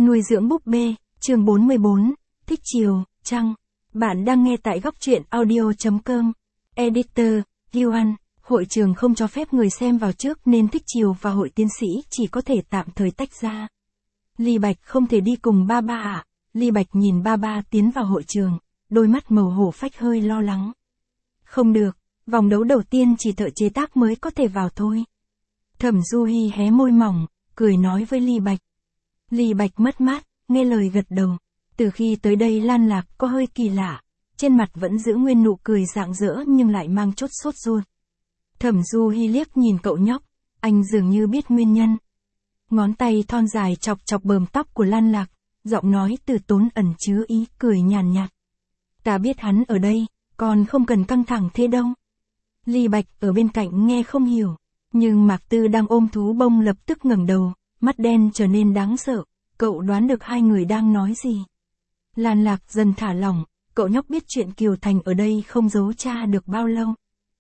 Nuôi dưỡng búp bê, chương 44, thích chiều, trăng. Bạn đang nghe tại góc truyện audio.com. Editor, Yuan, hội trường không cho phép người xem vào trước nên thích chiều và hội tiến sĩ chỉ có thể tạm thời tách ra. Ly Bạch không thể đi cùng ba ba à? Ly Bạch nhìn ba ba tiến vào hội trường, đôi mắt màu hổ phách hơi lo lắng. Không được, vòng đấu đầu tiên chỉ thợ chế tác mới có thể vào thôi. Thẩm Du Hi hé môi mỏng, cười nói với Ly Bạch. Ly Bạch mất mát, nghe lời gật đầu. Từ khi tới đây Lan Lạc có hơi kỳ lạ, trên mặt vẫn giữ nguyên nụ cười rạng rỡ nhưng lại mang chút sốt ruột. Thẩm Du Hi liếc nhìn cậu nhóc, anh dường như biết nguyên nhân. Ngón tay thon dài chọc chọc bờm tóc của Lan Lạc, giọng nói từ tốn ẩn chứa ý cười nhàn nhạt. Ta biết hắn ở đây, còn không cần căng thẳng thế đâu. Ly Bạch ở bên cạnh nghe không hiểu, nhưng Mạc Tư đang ôm thú bông lập tức ngẩng đầu, mắt đen trở nên đáng sợ, cậu đoán được hai người đang nói gì. Lan Lạc dần thả lỏng, cậu nhóc biết chuyện Kiều Thành ở đây không giấu cha được bao lâu.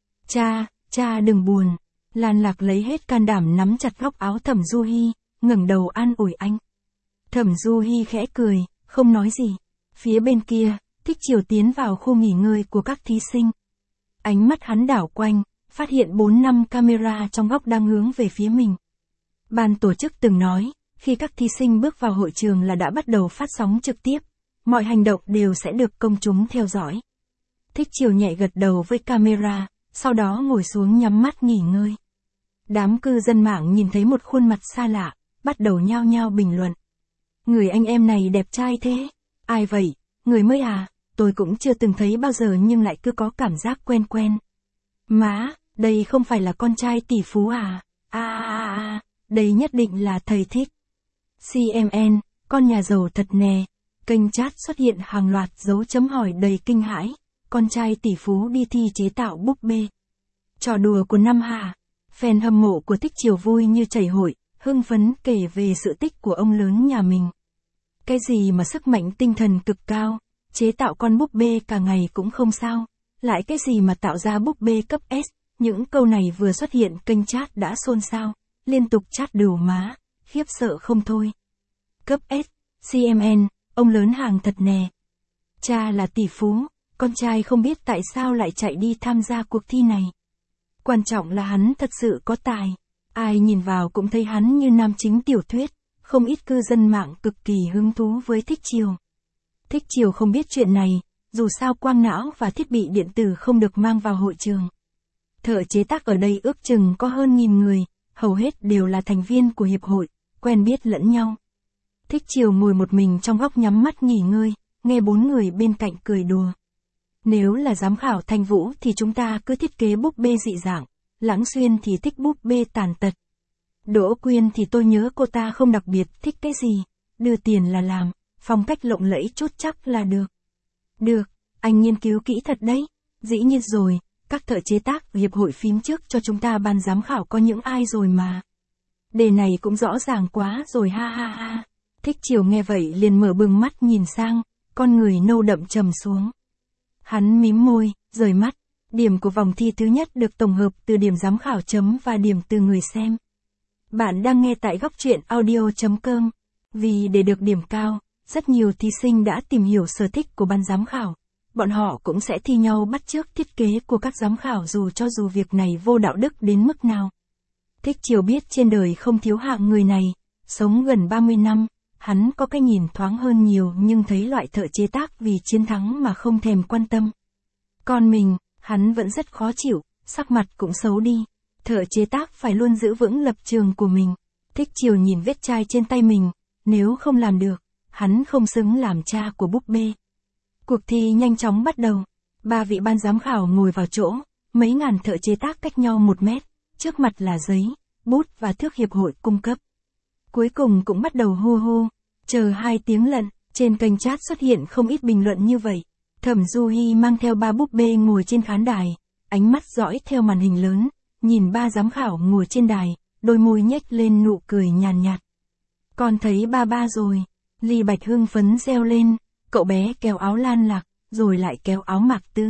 Cha đừng buồn. Lan Lạc lấy hết can đảm nắm chặt góc áo Thẩm Du Hi, ngẩng đầu an ủi anh. Thẩm Du Hi khẽ cười, không nói gì. Phía bên kia, Thích Chiều tiến vào khu nghỉ ngơi của các thí sinh. Ánh mắt hắn đảo quanh, phát hiện 4-5 camera trong góc đang hướng về phía mình. Ban tổ chức từng nói, khi các thí sinh bước vào hội trường là đã bắt đầu phát sóng trực tiếp, mọi hành động đều sẽ được công chúng theo dõi. Thích Chiều nhẹ gật đầu với camera, sau đó ngồi xuống nhắm mắt nghỉ ngơi. Đám cư dân mạng nhìn thấy một khuôn mặt xa lạ, bắt đầu nhao nhao bình luận. Người anh em này đẹp trai thế, ai vậy, người mới à, tôi cũng chưa từng thấy bao giờ nhưng lại cứ có cảm giác quen quen. Má, đây không phải là con trai tỷ phú à, đây nhất định là thầy thích. CMN, con nhà giàu thật nè, kênh chat xuất hiện hàng loạt dấu chấm hỏi đầy kinh hãi, con trai tỷ phú đi thi chế tạo búp bê. Trò đùa của năm hạ, fan hâm mộ của Thích Chiều vui như chảy hội, hưng phấn kể về sự tích của ông lớn nhà mình. Cái gì mà sức mạnh tinh thần cực cao, chế tạo con búp bê cả ngày cũng không sao, lại cái gì mà tạo ra búp bê cấp S, những câu này vừa xuất hiện kênh chat đã xôn xao, liên tục chat đều má, khiếp sợ không thôi. Cấp S, CMN, ông lớn hàng thật nè. Cha là tỷ phú, con trai không biết tại sao lại chạy đi tham gia cuộc thi này. Quan trọng là hắn thật sự có tài, ai nhìn vào cũng thấy hắn như nam chính tiểu thuyết, không ít cư dân mạng cực kỳ hứng thú với Thích Chiều. Thích Chiều không biết chuyện này, dù sao quang não và thiết bị điện tử không được mang vào hội trường. Thợ chế tác ở đây ước chừng có hơn 1000 người, hầu hết đều là thành viên của hiệp hội, quen biết lẫn nhau. Thích Chiều ngồi một mình trong góc nhắm mắt nghỉ ngơi, nghe 4 người bên cạnh cười đùa. Nếu là giám khảo Thanh Vũ thì chúng ta cứ thiết kế búp bê dị dạng, Lãng Xuyên thì thích búp bê tàn tật. Đỗ Quyên thì tôi nhớ cô ta không đặc biệt thích cái gì, đưa tiền là làm, phong cách lộng lẫy chút chắc là được. Được, anh nghiên cứu kỹ thật đấy, dĩ nhiên rồi, các thợ chế tác hiệp hội phím trước cho chúng ta ban giám khảo có những ai rồi mà. Đề này cũng rõ ràng quá rồi ha. Thích Chiều nghe vậy liền mở bừng mắt nhìn sang, con người nâu đậm trầm xuống. Hắn mím môi, rời mắt, điểm của vòng thi thứ nhất được tổng hợp từ điểm giám khảo chấm và điểm từ người xem. Bạn đang nghe tại góc truyện audio.com. Vì để được điểm cao, rất nhiều thí sinh đã tìm hiểu sở thích của ban giám khảo. Bọn họ cũng sẽ thi nhau bắt chước thiết kế của các giám khảo cho dù việc này vô đạo đức đến mức nào. Thích Chiều biết trên đời không thiếu hạng người này, sống gần 30 năm, hắn có cái nhìn thoáng hơn nhiều nhưng thấy loại thợ chế tác vì chiến thắng mà không thèm quan tâm. Còn mình, hắn vẫn rất khó chịu, sắc mặt cũng xấu đi. Thợ chế tác phải luôn giữ vững lập trường của mình. Thích Chiều nhìn vết chai trên tay mình, nếu không làm được, hắn không xứng làm cha của búp bê. Cuộc thi nhanh chóng bắt đầu. 3 vị ban giám khảo ngồi vào chỗ, mấy ngàn thợ chế tác cách nhau 1 mét, trước mặt là giấy, bút và thước hiệp hội cung cấp. Cuối cùng cũng bắt đầu hô, chờ 2 tiếng lận, trên kênh chat xuất hiện không ít bình luận như vậy. Thẩm Du Hi mang theo 3 búp bê ngồi trên khán đài, ánh mắt dõi theo màn hình lớn, nhìn 3 giám khảo ngồi trên đài, đôi môi nhếch lên nụ cười nhàn nhạt. Con thấy ba rồi, Ly Bạch hưng phấn reo lên, cậu bé kéo áo Lan Lạc, rồi lại kéo áo Mạc Tư.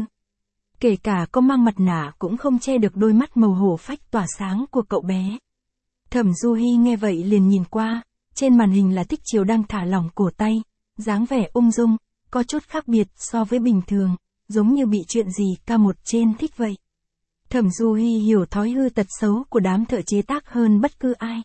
Kể cả có mang mặt nạ cũng không che được đôi mắt màu hổ phách tỏa sáng của cậu bé. Thẩm Du Hi nghe vậy liền nhìn qua, trên màn hình là Thích Chiều đang thả lỏng cổ tay, dáng vẻ ung dung, có chút khác biệt so với bình thường, giống như bị chuyện gì ca một trên thích vậy. Thẩm Du Hi hiểu thói hư tật xấu của đám thợ chế tác hơn bất cứ ai.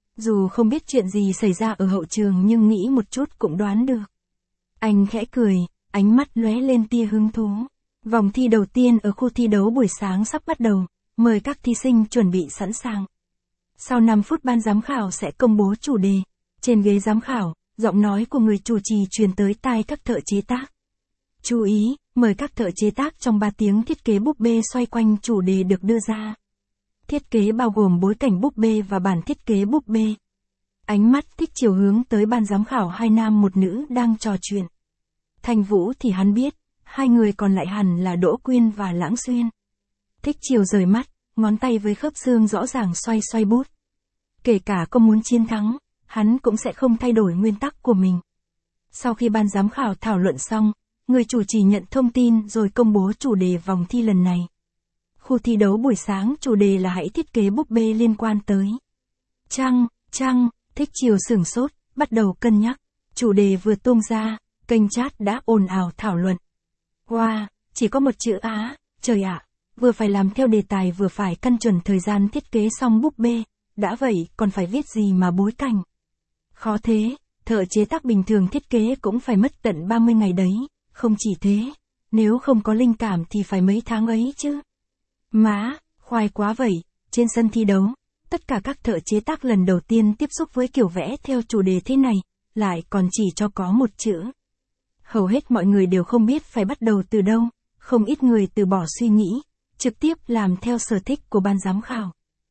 Dù không biết chuyện gì xảy ra ở hậu trường nhưng nghĩ một chút cũng đoán được. Anh khẽ cười, ánh mắt lóe lên tia hứng thú. Vòng thi đầu tiên ở khu thi đấu buổi sáng sắp bắt đầu, mời các thí sinh chuẩn bị sẵn sàng. Sau 5 phút ban giám khảo sẽ công bố chủ đề. Trên ghế giám khảo, giọng nói của người chủ trì truyền tới tai các thợ chế tác. Chú ý, mời các thợ chế tác trong 3 tiếng thiết kế búp bê xoay quanh chủ đề được đưa ra. Thiết kế bao gồm bối cảnh búp bê và bản thiết kế búp bê. Ánh mắt Thích Chiều hướng tới ban giám khảo 2 nam 1 nữ đang trò chuyện. Thanh Vũ thì hắn biết, 2 người còn lại hẳn là Đỗ Quyên và Lãng Xuyên. Thích Chiều rời mắt, ngón tay với khớp xương rõ ràng xoay xoay bút. Kể cả có muốn chiến thắng, hắn cũng sẽ không thay đổi nguyên tắc của mình. Sau khi ban giám khảo thảo luận xong, người chủ trì nhận thông tin rồi công bố chủ đề vòng thi lần này. Khu thi đấu buổi sáng chủ đề là hãy thiết kế búp bê liên quan tới trăng. Thích Chiều sửng sốt, bắt đầu cân nhắc. Chủ đề vừa tung ra, kênh chat đã ồn ào thảo luận. Wow, chỉ có một chữ Á, trời ạ, vừa phải làm theo đề tài vừa phải căn chuẩn thời gian thiết kế xong búp bê, đã vậy còn phải viết gì mà bối cảnh. Khó thế, thợ chế tác bình thường thiết kế cũng phải mất tận 30 ngày đấy, không chỉ thế, nếu không có linh cảm thì phải mấy tháng ấy chứ. Má, khoai quá vậy, trên sân thi đấu, tất cả các thợ chế tác lần đầu tiên tiếp xúc với kiểu vẽ theo chủ đề thế này, lại còn chỉ cho có một chữ. Hầu hết mọi người đều không biết phải bắt đầu từ đâu, không ít người từ bỏ suy nghĩ, trực tiếp làm theo sở thích của ban giám khảo.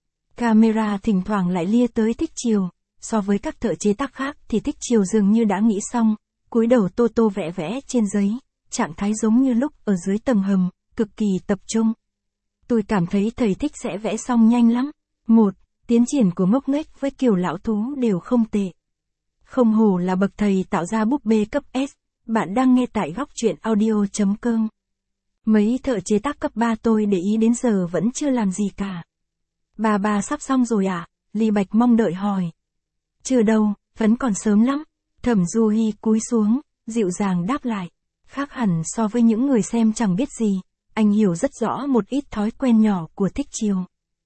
Camera thỉnh thoảng lại lia tới Thích Chiều, so với các thợ chế tác khác thì Thích Chiều dường như đã nghĩ xong, cúi đầu tô tô vẽ vẽ trên giấy, trạng thái giống như lúc ở dưới tầng hầm, cực kỳ tập trung. Tôi cảm thấy thầy Thích sẽ vẽ xong nhanh lắm. Tiến triển của Ngốc Nghếch với Kiều Lão Thú đều không tệ. Không hổ là bậc thầy tạo ra búp bê cấp S, bạn đang nghe tại góc truyện audio.com. Mấy thợ chế tác cấp 3 tôi để ý đến giờ vẫn chưa làm gì cả. Bà sắp xong rồi à? Ly Bạch mong đợi hỏi. Chưa đâu, vẫn còn sớm lắm. Thẩm Du Hi cúi xuống, dịu dàng đáp lại. Khác hẳn so với những người xem chẳng biết gì, anh hiểu rất rõ một ít thói quen nhỏ của Thích Chiều.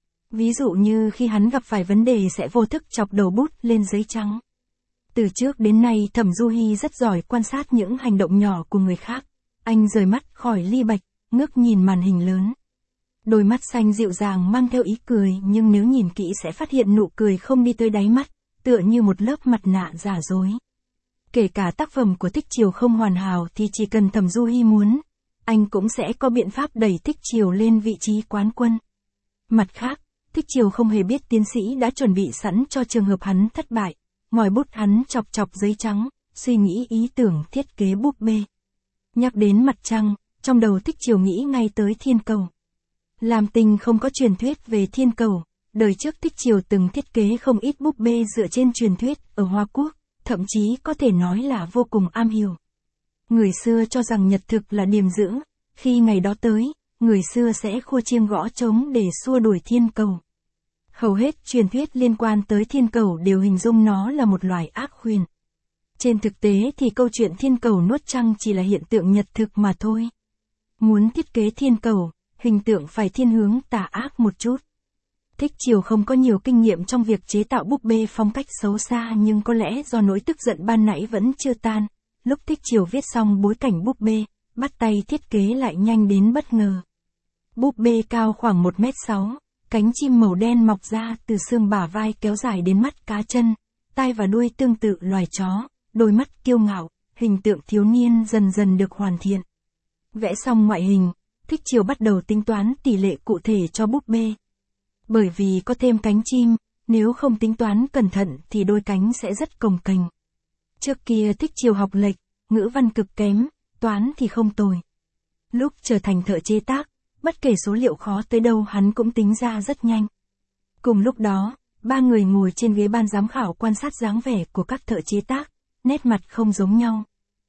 Ví dụ như khi hắn gặp phải vấn đề sẽ vô thức chọc đầu bút lên giấy trắng. Từ trước đến nay Thẩm Du Hi rất giỏi quan sát những hành động nhỏ của người khác. Anh rời mắt khỏi Ly Bạch, ngước nhìn màn hình lớn. Đôi mắt xanh dịu dàng mang theo ý cười nhưng nếu nhìn kỹ sẽ phát hiện nụ cười không đi tới đáy mắt, tựa như một lớp mặt nạ giả dối. Kể cả tác phẩm của Thích Chiều không hoàn hảo thì chỉ cần Thẩm Du Hi muốn, anh cũng sẽ có biện pháp đẩy Thích Chiều lên vị trí quán quân. Mặt khác, Thích Chiều không hề biết tiến sĩ đã chuẩn bị sẵn cho trường hợp hắn thất bại. Ngòi bút hắn chọc chọc giấy trắng, suy nghĩ ý tưởng thiết kế búp bê. Nhắc đến mặt trăng, trong đầu Thích Chiều nghĩ ngay tới thiên cầu. Lam Tinh không có truyền thuyết về thiên cầu, đời trước Thích Chiều từng thiết kế không ít búp bê dựa trên truyền thuyết ở Hoa Quốc, thậm chí có thể nói là vô cùng am hiểu. Người xưa cho rằng nhật thực là điềm giữ, khi ngày đó tới, người xưa sẽ khua chiêng gõ trống để xua đuổi thiên cầu. Hầu hết truyền thuyết liên quan tới thiên cầu đều hình dung nó là một loài ác huyền. Trên thực tế thì câu chuyện thiên cầu nuốt trăng chỉ là hiện tượng nhật thực mà thôi. Muốn thiết kế thiên cầu, hình tượng phải thiên hướng tà ác một chút. Thích Chiều không có nhiều kinh nghiệm trong việc chế tạo búp bê phong cách xấu xa nhưng có lẽ do nỗi tức giận ban nãy vẫn chưa tan. Lúc Thích Chiều viết xong bối cảnh búp bê, bắt tay thiết kế lại nhanh đến bất ngờ. Búp bê cao khoảng 1m6, cánh chim màu đen mọc ra từ xương bả vai kéo dài đến mắt cá chân, tai và đuôi tương tự loài chó, đôi mắt kiêu ngạo, hình tượng thiếu niên dần dần được hoàn thiện. Vẽ xong ngoại hình, Thích Chiều bắt đầu tính toán tỷ lệ cụ thể cho búp bê. Bởi vì có thêm cánh chim, nếu không tính toán cẩn thận thì đôi cánh sẽ rất cồng kềnh. Trước kia Thích Chiều học lệch, ngữ văn cực kém, toán thì không tồi. Lúc trở thành thợ chế tác, bất kể số liệu khó tới đâu hắn cũng tính ra rất nhanh. Cùng lúc đó, 3 người ngồi trên ghế ban giám khảo quan sát dáng vẻ của các thợ chế tác, nét mặt không giống nhau.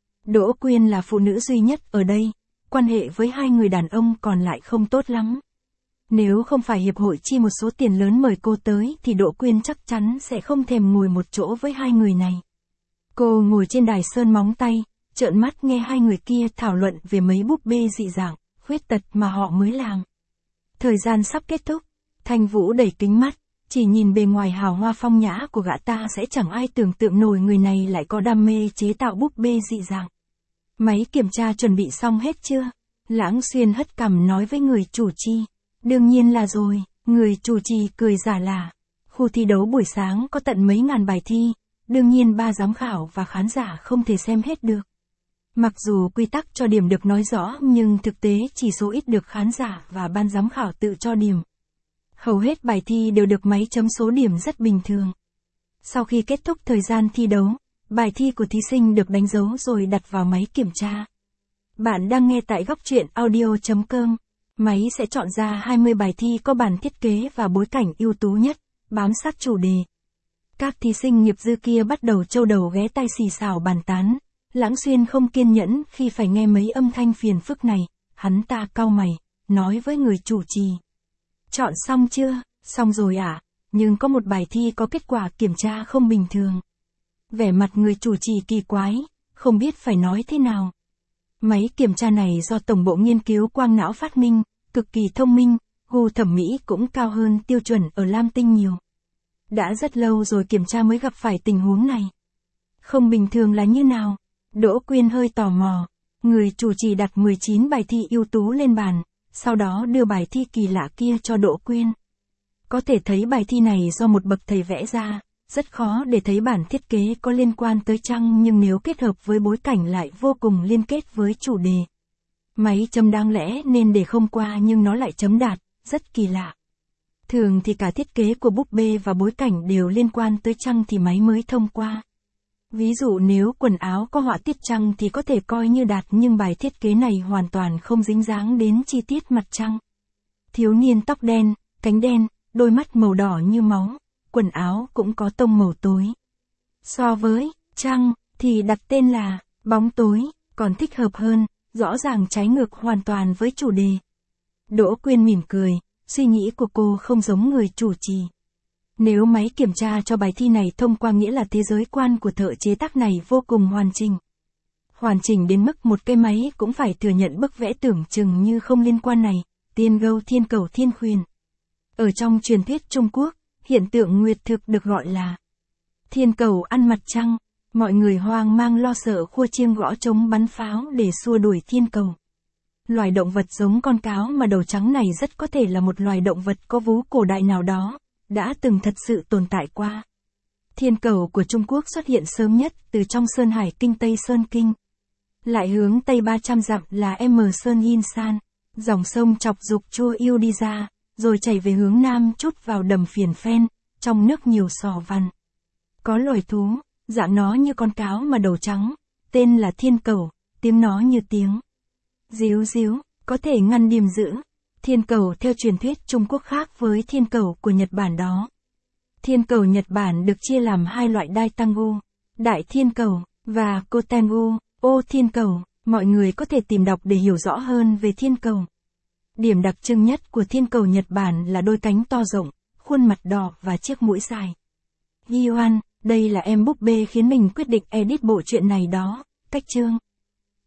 Đỗ Quyên là phụ nữ duy nhất ở đây, quan hệ với 2 người đàn ông còn lại không tốt lắm. Nếu không phải hiệp hội chi một số tiền lớn mời cô tới thì Đỗ Quyên chắc chắn sẽ không thèm ngồi một chỗ với hai người này. Cô ngồi trên đài sơn móng tay, trợn mắt nghe hai người kia thảo luận về mấy búp bê dị dạng, khuyết tật mà họ mới làm. Thời gian sắp kết thúc, Thanh Vũ đẩy kính mắt, chỉ nhìn bề ngoài hào hoa phong nhã của gã ta sẽ chẳng ai tưởng tượng nổi người này lại có đam mê chế tạo búp bê dị dạng. Máy kiểm tra chuẩn bị xong hết chưa? Lãng Xuyên hất cằm nói với người chủ trì. Đương nhiên là rồi, người chủ trì cười giả lả. Khu thi đấu buổi sáng có tận mấy ngàn bài thi, đương nhiên ba giám khảo và khán giả không thể xem hết được. Mặc dù quy tắc cho điểm được nói rõ nhưng thực tế chỉ số ít được khán giả và ban giám khảo tự cho điểm. Hầu hết bài thi đều được máy chấm số điểm rất bình thường. Sau khi kết thúc thời gian thi đấu, bài thi của thí sinh được đánh dấu rồi đặt vào máy kiểm tra. Bạn đang nghe tại góc truyện audio.com. Máy sẽ chọn ra 20 bài thi có bản thiết kế và bối cảnh ưu tú nhất, bám sát chủ đề. Các thí sinh nghiệp dư kia bắt đầu trâu đầu ghé tai xì xào bàn tán. Lãng Xuyên không kiên nhẫn khi phải nghe mấy âm thanh phiền phức này, hắn ta cau mày, nói với người chủ trì. Chọn xong chưa? Xong rồi ạ, nhưng có một bài thi có kết quả kiểm tra không bình thường. Vẻ mặt người chủ trì kỳ quái, không biết phải nói thế nào. Máy kiểm tra này do Tổng bộ Nghiên cứu Quang não phát minh, cực kỳ thông minh, gu thẩm mỹ cũng cao hơn tiêu chuẩn ở Lam Tinh nhiều. Đã rất lâu rồi kiểm tra mới gặp phải tình huống này. Không bình thường là như nào? Đỗ Quyên hơi tò mò. Người chủ trì đặt 19 bài thi ưu tú lên bàn, sau đó đưa bài thi kỳ lạ kia cho Đỗ Quyên. Có thể thấy bài thi này do một bậc thầy vẽ ra, rất khó để thấy bản thiết kế có liên quan tới trăng nhưng nếu kết hợp với bối cảnh lại vô cùng liên kết với chủ đề. Máy chấm đáng lẽ nên để không qua nhưng nó lại chấm đạt, rất kỳ lạ. Thường thì cả thiết kế của búp bê và bối cảnh đều liên quan tới trăng thì máy mới thông qua. Ví dụ nếu quần áo có họa tiết trăng thì có thể coi như đạt nhưng bài thiết kế này hoàn toàn không dính dáng đến chi tiết mặt trăng. Thiếu niên tóc đen, cánh đen, đôi mắt màu đỏ như máu, quần áo cũng có tông màu tối. So với trăng thì đặt tên là bóng tối, còn thích hợp hơn, rõ ràng trái ngược hoàn toàn với chủ đề. Đỗ Quyên mỉm cười, suy nghĩ của cô không giống người chủ trì. Nếu máy kiểm tra cho bài thi này thông qua nghĩa là thế giới quan của thợ chế tác này vô cùng hoàn chỉnh. Hoàn chỉnh đến mức một cái máy cũng phải thừa nhận bức vẽ tưởng chừng như không liên quan này, tiên gâu thiên cầu thiên khuyên. Ở trong truyền thuyết Trung Quốc, hiện tượng nguyệt thực được gọi là thiên cầu ăn mặt trăng, mọi người hoang mang lo sợ khua chiêng gõ trống bắn pháo để xua đuổi thiên cầu. Loài động vật giống con cáo mà đầu trắng này rất có thể là một loài động vật có vú cổ đại nào đó, đã từng thật sự tồn tại qua. Thiên cầu của Trung Quốc xuất hiện sớm nhất từ trong Sơn Hải Kinh Tây Sơn Kinh. Lại hướng Tây 300 dặm là M Sơn Yin San, dòng sông chọc dục Chua Yêu đi ra, rồi chảy về hướng Nam chút vào đầm Phiền Phen, trong nước nhiều sò vằn. Có loài thú, dạng nó như con cáo mà đầu trắng, tên là thiên cầu, tiếng nó như tiếng díu díu, có thể ngăn điềm dữ. Thiên cầu theo truyền thuyết Trung Quốc khác với thiên cầu của Nhật Bản đó. Thiên cầu Nhật Bản được chia làm hai loại Daitangu, đại thiên cầu, và Kotengu, ô thiên cầu, mọi người có thể tìm đọc để hiểu rõ hơn về thiên cầu. Điểm đặc trưng nhất của thiên cầu Nhật Bản là đôi cánh to rộng, khuôn mặt đỏ và chiếc mũi dài. Hyoan, đây là em búp bê khiến mình quyết định edit bộ truyện này đó, cách chương.